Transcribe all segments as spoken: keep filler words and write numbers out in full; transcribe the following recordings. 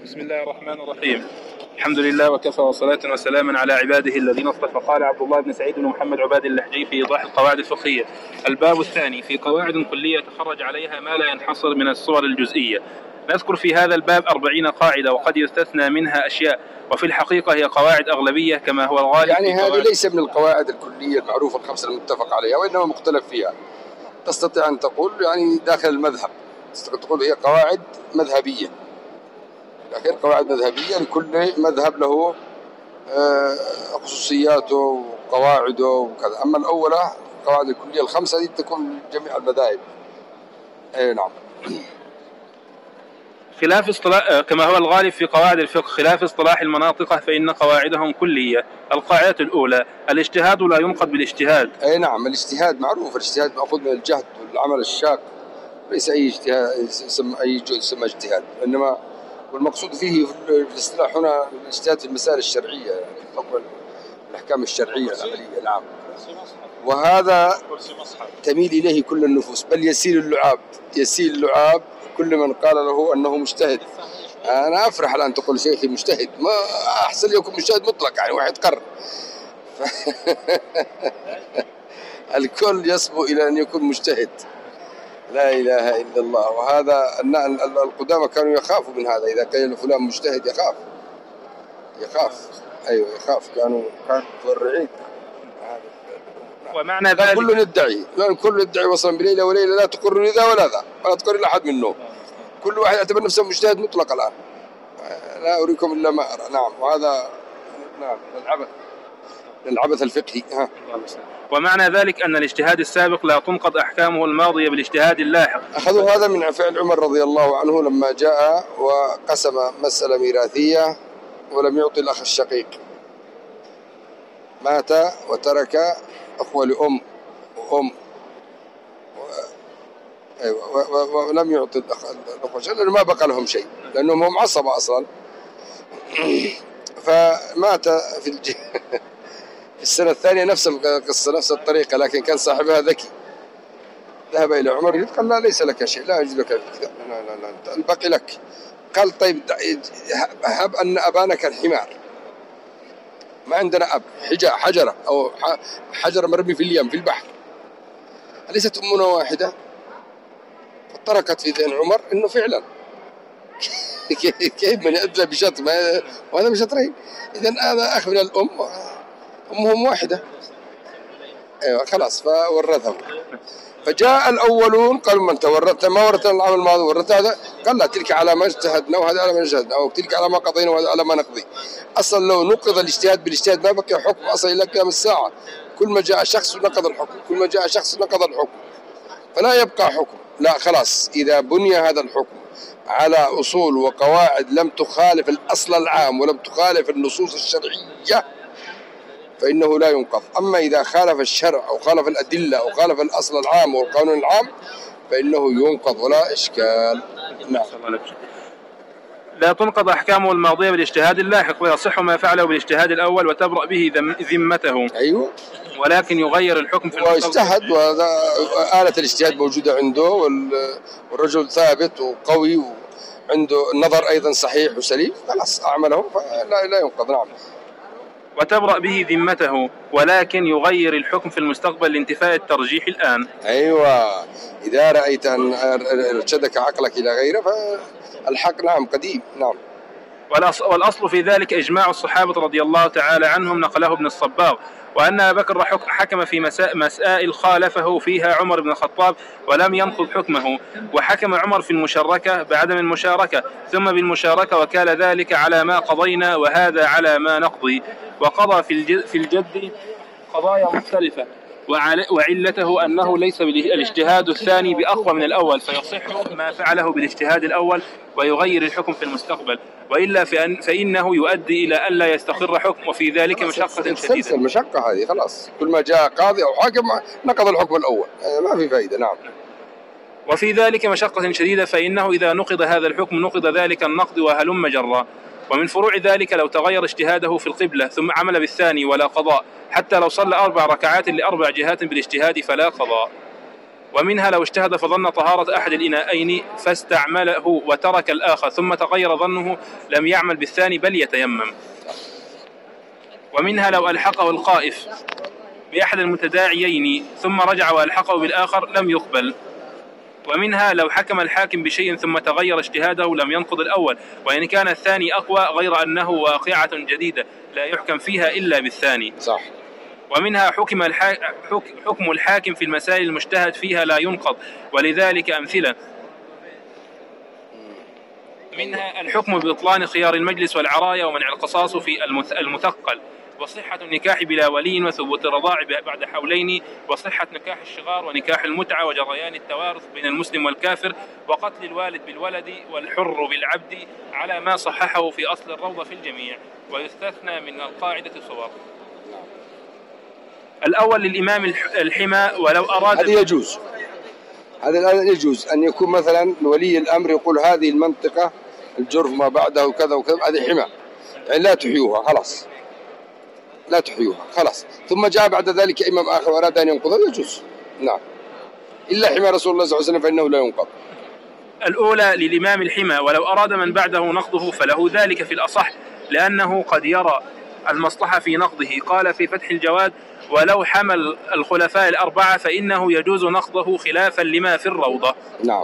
بسم الله الرحمن الرحيم. الحمد لله وكفى وصلاة وسلاما على عباده الذين اصطفى. قال عبد الله بن سعيد بن محمد عباد اللحجي في إيضاح القواعد الفقهية: الباب الثاني في قواعد كلية تخرج عليها ما لا ينحصر من الصور الجزئية. نذكر في هذا الباب أربعين قاعدة وقد يستثنى منها أشياء، وفي الحقيقة هي قواعد أغلبية كما هو الغالب. يعني هذه ليس من القواعد الكلية المعروفة الخمسة المتفق عليها، وإنما مختلف فيها. تستطيع أن تقول يعني داخل المذهب، تستطيع تقول هي قواعد مذهبية، الأخير قواعد مذهبية لكل مذهب له خصوصياته وقواعده وكذا. أما الأولى القواعد الكلية الخمسة دي تكون جميع المذاهب. أي نعم. خلاف اصطلاح كما هو الغالب في قواعد الفقه خلاف اصطلاح المناطق، فإن قواعدهم كلية. القاعدة الأولى: الاجتهاد لا ينقض بالاجتهاد. أي نعم، الاجتهاد معروف، الاجتهاد مأخوذ من الجهد والعمل الشاق، ليس أي اجتهاد يسمى أي جهد يسمى اجتهاد، إنما والمقصود فيه في الاصطلاح هنا الاجتهاد في المسائل الشرعية، يعني حكم الأحكام الشرعية العملية. نعم. وهذا تميل إليه كل النفوس، بل يسيل اللعاب يسيل اللعاب كل من قال له أنه مجتهد. أنا أفرح الآن تقول شيخي مجتهد، ما أحسن يكون مجتهد مطلق، يعني واحد قرر. الكل يصبو إلى أن يكون مجتهد. لا إله إلا الله. وهذا القدامى كانوا يخافوا من هذا، إذا كان فلان مجتهد يخاف يخاف أيوة يخاف، كانوا كانوا متورعين. ومعنى ذلك كل يدعي، لأن كل يدعي وصلا بليلة وليلة لا تقر ذا ولا ذا ولا تقر إلا أحد منه. كل واحد يعتبر نفسه مجتهد مطلق الآن. لا أريكم إلا ما أرى. نعم. وهذا نعم للعبث للعبث الفقهي. ها. ومعنى ذلك أن الاجتهاد السابق لا تنقض أحكامه الماضية بالاجتهاد اللاحق. أخذوا هذا من فعل عمر رضي الله عنه لما جاء وقسم مسألة ميراثية ولم يعطي الأخ الشقيق، مات وترك أخوة لأم وأم ولم يعطي الأخوة شيء، لأنه ما بقى لهم شيء، لأنهم هم عصبة أصلا. فمات في الج... في السنة الثانية نفس القصة نفس الطريقة، لكن كان صاحبها ذكي، ذهب إلى عمر قال لا ليس لك شيء، لا يجوز لك كذا، لا لا لا الباقي لك. قال طيب هب أن أبانا كان حمار، ما عندنا أب، حجرة أو حجرة مرمي في اليم في البحر، أليست أمنا واحدة؟ فتركت في ذهن عمر إنه فعلا كيف من يأدلى بشطر وهذا بشطرين، إذن هذا أخ من الأم، أمهم واحدة. أيوة خلاص فورثهم. فجاء الأولون قالوا من تورثت ما ورثنا العام الماضي ورثت هذا، قال لا تلك على ما اجتهدنا وهذا على ما اجتهدنا، أو تلك على ما قضينا وهذا على ما نقضي. أصلا لو نقض الاجتهاد بالاجتهاد ما بقي حكم أصلا إلى قيام الساعة. كل ما جاء شخص نقض الحكم، كل ما جاء شخص نقض الحكم، فلا يبقى حكم. لا خلاص، إذا بني هذا الحكم على أصول وقواعد لم تخالف الأصل العام ولم تخالف النصوص الشرعية فإنه لا ينقض. أما إذا خالف الشرع أو خالف الأدلة أو خالف الأصل العام والقانون العام فإنه ينقض ولا إشكال. نعم. لا تنقض أحكامه الماضية بالاجتهاد اللاحق، ويصح ما فعله بالاجتهاد الأول وتبرأ به ذمته. أيوة. ولكن يغير الحكم في واجتهد، وهذا آلة الاجتهاد موجودة عنده، والرجل ثابت وقوي وعنده النظر أيضا صحيح وسليم، خلاص أعمله فلا لا ينقض. نعم. وتبرأ به ذمته، ولكن يغير الحكم في المستقبل لانتفاء الترجيح الآن. أيوة. إذا رأيت أن ارشدك عقلك إلى غيره فالحق نعم قديم. نعم. والأصل في ذلك إجماع الصحابة رضي الله تعالى عنهم، نقله ابن الصباغ، وأن أبا بكر حكم في مسائل خالفه فيها عمر بن الخطاب ولم ينقض حكمه، وحكم عمر في المشاركة بعدم المشاركة ثم بالمشاركة، وكان ذلك على ما قضينا وهذا على ما نقضي. وقضى في الجد قضايا مختلفة، وعلته أنه ليس الاجتهاد الثاني بأقوى من الأول، فيصح ما فعله بالاجتهاد الأول ويغير الحكم في المستقبل، وإلا فإنه يؤدي إلى ألا يستقر حكم، وفي ذلك مشقة شديدة. المشقة هذه خلاص، كل ما جاء قاضي أو حاكم نقض الحكم الأول، ما في فائدة. نعم. وفي ذلك مشقة شديدة، فإنه إذا نقض هذا الحكم نقض ذلك النقض وهلم جرا. ومن فروع ذلك لو تغير اجتهاده في القبلة ثم عمل بالثاني ولا قضاء، حتى لو صلى أربع ركعات لأربع جهات بالاجتهاد فلا قضاء. ومنها لو اجتهد فظن طهارة أحد الإناءين فاستعمله وترك الآخر ثم تغير ظنه لم يعمل بالثاني بل يتيمم. ومنها لو ألحقه القائف بأحد المتداعيين ثم رجع وألحقه بالآخر لم يقبل. ومنها لو حكم الحاكم بشيء ثم تغير اجتهاده لم ينقض الأول، وإن كان الثاني أقوى غير أنه واقعة جديدة لا يحكم فيها إلا بالثاني. صح. ومنها حكم, الحا... حكم الحاكم في المسائل المجتهد فيها لا ينقض، ولذلك أمثلة: منها الحكم بإبطلان خيار المجلس والعراية ومنع القصاص في المثقل، وصحة النكاح بلا ولي وثبوت الرضاع بعد حولين، وصحة نكاح الشغار ونكاح المتعة وجريان التوارث بين المسلم والكافر، وقتل الوالد بالولد والحر بالعبد على ما صححه في أصل الروضة في الجميع، ويستثنى من القاعدة صور. الأول للإمام الحمى ولو أراد. هذا يجوز، هذا الآن يجوز أن يكون مثلا ولي الأمر يقول هذه المنطقة الجرف ما بعده وكذا وكذا، هذه حمى يعني لا تحيوها خلاص، لا تحيوها خلاص، ثم جاء بعد ذلك إمام آخر وأراد أن ينقضها يجوز. نعم، إلا حمى رسول الله صلى الله عليه وسلم فإنه لا ينقض. الأولى للإمام الحمى ولو أراد من بعده نقضه فله ذلك في الأصح، لأنه قد يرى المصلحة في نقضه. قال في فتح الجواد: ولو حمل الخلفاء الأربعة فإنه يجوز نقضه خلافا لما في الروضة. نعم.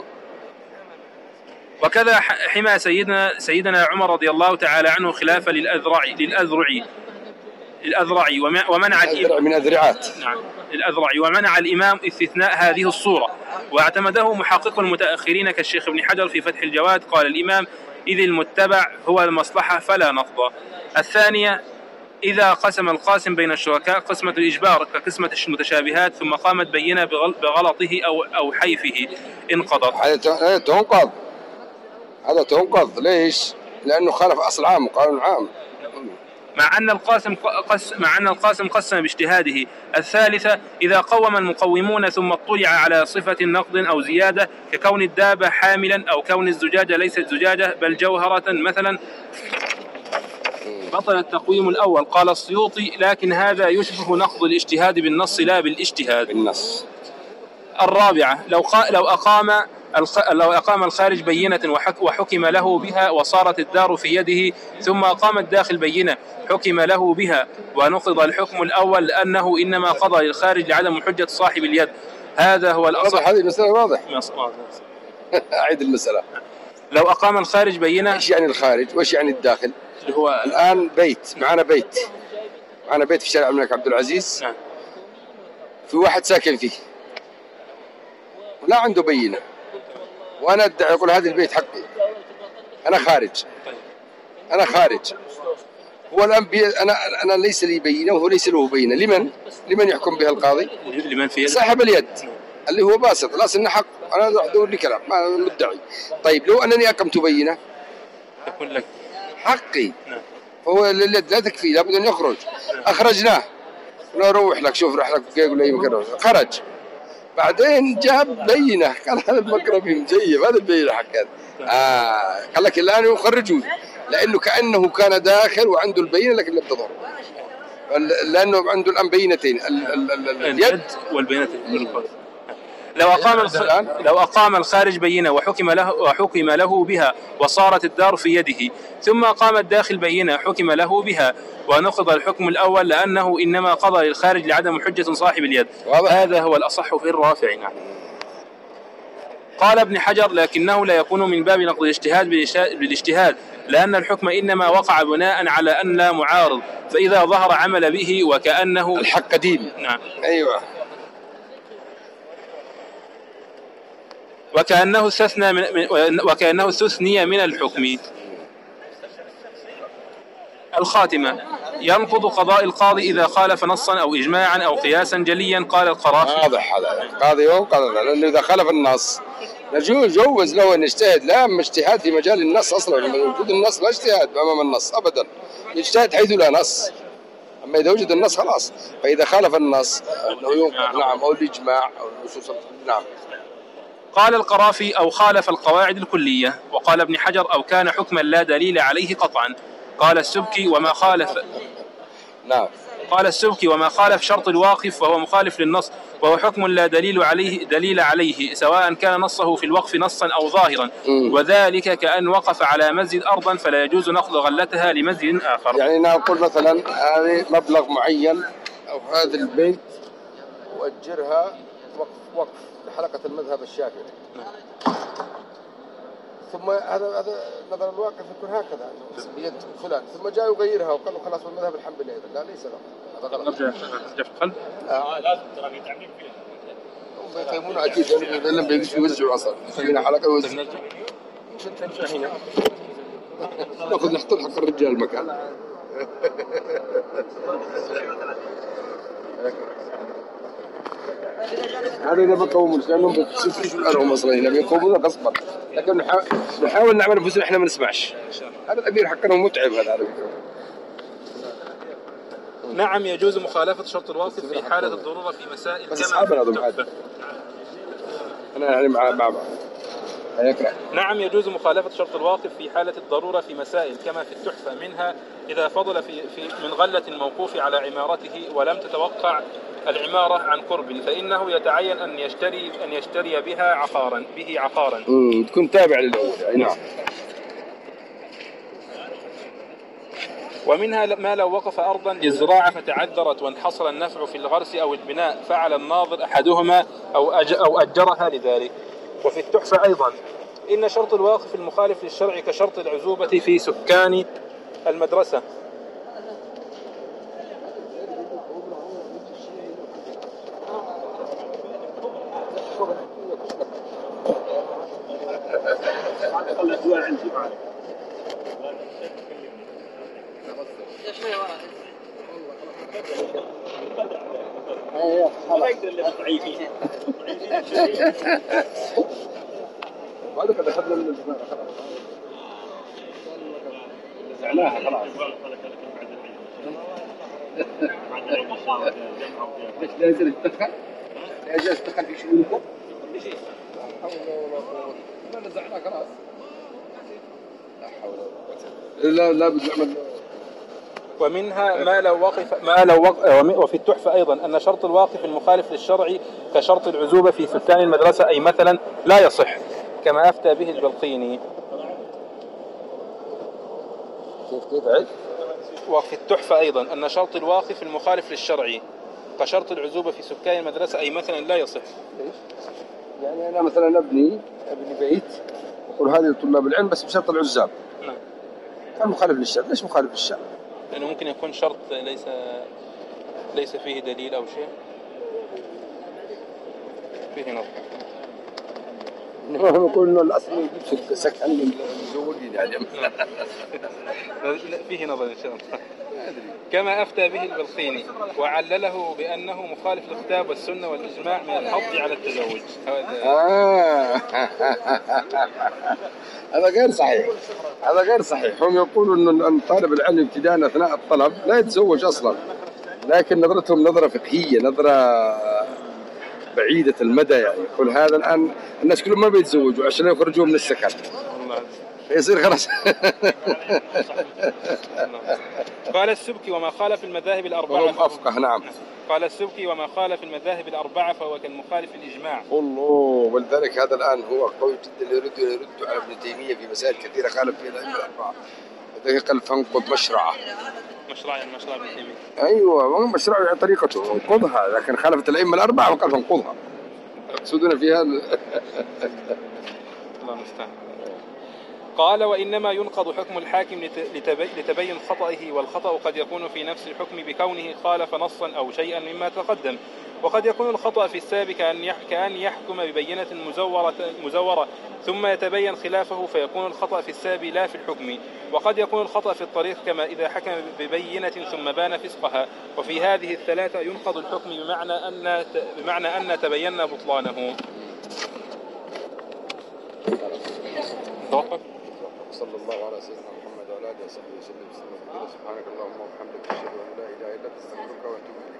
وكذا حمى سيدنا سيدنا عمر رضي الله تعالى عنه خلافا للأذرعي للأذرعي الأذرعي ومنع الإمام من أذرعات. نعم، الأذرعي ومنع الإمام استثناء هذه الصورة، واعتمده محقق المتأخرين كالشيخ ابن حجر في فتح الجواد. قال الإمام: إذ المتبع هو المصلحة فلا نقض. الثانية: إذا قسم القاسم بين الشركاء قسمة الإجبار كقسمة المتشابهات ثم قامت بينة بغلطه أو أو حيفه انقضت. هذا تنقض، هذا تنقض. ليش؟ لأنه خالف أصل عام وقانون عام. مع أن القاسم قس مع أن القاسم قسم باجتهاده. الثالثة: إذا قوم المقومون ثم اطلع على صفة نقض أو زيادة ككون الدابة حاملا أو كون الزجاجة ليست زجاجة بل جوهرة مثلا بطل التقويم الأول. قال السيوطي: لكن هذا يشبه نقض الاجتهاد بالنص لا بالاجتهاد. بالنص. الرابعة: لو لو أقام لو أقام الخارج بينة وحكم له بها وصارت الدار في يده ثم أقام الداخل بينة حكم له بها ونقض الحكم الأول لأنه إنما قضى للخارج لعدم حجة صاحب اليد. هذا هو الأصح. هذه المسألة واضح. أعيد المسألة. لو أقام الخارج بينة. إيش يعني الخارج وإيش يعني الداخل؟ اللي هو الآن بيت، معنا بيت معنا بيت في شارع الملك عبد العزيز. نعم. في واحد ساكن فيه ولا عنده بينة، وأنا أدعي يقول هذا البيت حقي، أنا خارج. أنا خارج. هو الآن بي... أنا أنا ليس لي بينة وهو ليس له بينة. لمن؟ لمن يحكم بها القاضي؟ لمن في صاحب اليد اللي هو باسط. لا سن حق، أنا أدور لي كلام ما مدعي. طيب لو أنني أقمت بينة تكون لك حقي. نعم. فهو اليد لا تكفي، لابد أن يخرج. نعم. أخرجناه نروح لك شوف رح لك يقول لي مكان، خرج بعدين جاب بينة قال هذا المكرمي مجيب، هذا البينة حق هذا. آه قال لك الآن يخرجون لأنه كأنه كان داخل وعنده البينة لكن لم تظهر، لأنه عنده الآن بينتين، اليد والبينتين. لو أقام لو أقام الخارج بينة وحكم له وحكم له بها وصارت الدار في يده ثم أقام الداخل بينة حكم له بها ونقض الحكم الأول لأنه إنما قضى للخارج لعدم حجة صاحب اليد. هذا هو الأصح في الرافع. نعم. قال ابن حجر: لكنه لا يكون من باب نقض الاجتهاد بالاجتهاد لأن الحكم إنما وقع بناء على أن لا معارض، فإذا ظهر عمل به وكأنه الحق قديم. نعم. أيوة. وكأنه استثنى من وكأنه استثني من الحكم. الخاتمة: ينقض قضاء القاضي إذا خالف نصا أو إجماعا أو قياسا جليا. قال القرافي: واضح هذا القاضي ينقض لأنه إذا خالف النص نجوز جوز له أن يجتهد. لا أما اجتهاد في مجال النص أصلا، وجود النص لا اجتهاد أمام النص أبدا، يجتهد حيث لا نص. أما إذا وجد النص خلاص. فإذا خالف النص أنه ينقض. نعم. أو الإجماع أو النصوص. نعم. قال القرافي: أو خالف القواعد الكلية. وقال ابن حجر: أو كان حكما لا دليل عليه قطعا. قال السبكي: وما خالف نعم قال السبكي: وما خالف شرط الواقف فهو مخالف للنص، وهو حكم لا دليل عليه دليل عليه سواء كان نصه في الوقف نصا أو ظاهرا، وذلك كأن وقف على مسجد أرضا فلا يجوز نقل غلتها لمسجد آخر. يعني نقول مثلا هذه مبلغ معين أو هذا البيت وأجرها وقف وقف لحلقة المذهب الشافعي، ثم هذا هذا نظر الواقف يكون هكذا بيد فلان، ثم جاء يغيرها وقال له خلاص المذهب الحنبلي أيضا، لا ليس له، هذا غلط. نرجع في القلب. آه لازم ترى في تعميم فيها. هم يقيمون أكيد لأنهم لم يوزعوا أصلا، خلينا حلقة يوزع. هنا. نأخذ نحط حق الرجال المكان. هذا إذا بقومون لأنهم بيسويش الأرهم أصلا هنا بيقومون غصبا، لكن نحاول نعمل أنفسنا إحنا ما نسمعش. هذا الأمير حقنا متعب هذا على فكرة. نعم يجوز مخالفة شرط الواقف في حالة الضرورة في مسائل بس أصحابنا هذول عادي. أنا يعني مع مع هيكره. نعم يجوز مخالفة شرط الواقف في حالة الضرورة في مسائل كما في التحفة، منها إذا فضل في, في من غلة الموقوف على عمارته ولم تتوقع العمارة عن قرب، فإنه يتعين أن يشتري أن يشتري بها عقارا به عقارا. امم تكون تابع للأول. أي نعم. ومنها ما لو وقف أرضا للزراعة فتعذرت وانحصر النفع في الغرس أو البناء فعل الناظر أحدهما أو أو أجرها لذلك. وفي التحفة أيضا: إن شرط الواقف المخالف للشرع كشرط العزوبة في سكان المدرسة. وهذا قد أخذنا من الزمان خلاص. نزعناها خلاص. ليش لازم يتدخل؟ لازم يتدخل في شؤونكم؟ لا حول ولا قوة. ما نزعناها خلاص. لا حول ولا قوة. لا لا بنعمل. ومنها ما لو وقف ما لو وقف وفي التحفة أيضا أن شرط الواقف المخالف للشرع كشرط العزوبة في سكان المدرسة أي مثلا لا يصح، كما أفتى به البلقيني. كيف كيف عد؟ وفي التحفة أيضا أن شرط الواقف المخالف للشرع كشرط العزوبة في سكان المدرسة أي مثلا لا يصح. ليش؟ يعني أنا مثلا أبني أبني بيت وأقول هذه لطلاب العلم بس بشرط العزاب. نعم. كان مخالف للشرع، ليش مخالف للشرع؟ لأنه ممكن يكون شرط ليس ليس فيه دليل أو شيء. فيه نظر. نحن نقول إنه الأصل يجيب سكن للمزوجين يعني. فيه نظر إن شاء الله. كما أفتى به البلقيني وعلله بأنه مخالف للكتاب والسنة والإجماع من الحض على التزوج. آه. هذا غير صحيح، هذا غير صحيح. هم يقولوا أن طالب العلم ابتداء أثناء الطلب لا يتزوج أصلا، لكن نظرتهم نظرة فقهية، نظرة بعيدة المدى. يعني يقول هذا الآن الناس كلهم ما بيتزوجوا عشان يخرجوا من السكن يصير خلاص. قال السبكي: وما خالف المذاهب الأربعة وهم أفقه. نعم. قال السبكي: وما خالف المذاهب الأربعة فهو كالمخالف الإجماع. الله. ولذلك هذا الآن هو قوي جدا يرد يرد على ابن تيمية في مسائل كثيرة خالف فيها الأئمة الأربعة. لذلك قال فانقض مشرعه. مشرع يعني مشرع ابن تيمية. أيوة مشرعه يعني طريقته انقضها، لكن خالفت الأئمة الأربعة وقال فانقضها. يقصدون فيها الله المستعان. قال: وإنما ينقض حكم الحاكم لتبين خطئه، والخطأ قد يكون في نفس الحكم بكونه خالف نصا أو شيئا مما تقدم، وقد يكون الخطأ في السابق كأن يحكم ببينة مزورة, مزورة ثم يتبين خلافه فيكون الخطأ في السابق لا في الحكم، وقد يكون الخطأ في الطريق كما إذا حكم ببينة ثم بان فسقها. وفي هذه الثلاثة ينقض الحكم بمعنى أن بمعنى أن تبين بطلانه. توقف. صلى الله على سيدنا محمد وعلى آله وصحبه وسلم. سبحانك اللهم وبحمدك أشهد أن لا إله إلا أنت أستغفرك وأتوب إليك.